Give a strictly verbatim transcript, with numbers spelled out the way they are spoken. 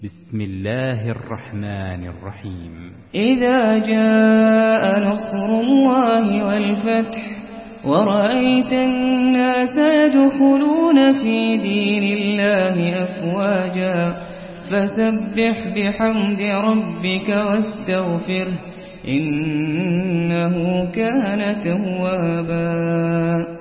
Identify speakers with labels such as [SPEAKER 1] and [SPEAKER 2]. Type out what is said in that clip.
[SPEAKER 1] بسم الله الرحمن الرحيم.
[SPEAKER 2] إذا جاء نصر الله والفتح ورأيت الناس يدخلون في دين الله أفواجا فسبح بحمد ربك واستغفره إنه كان توابا.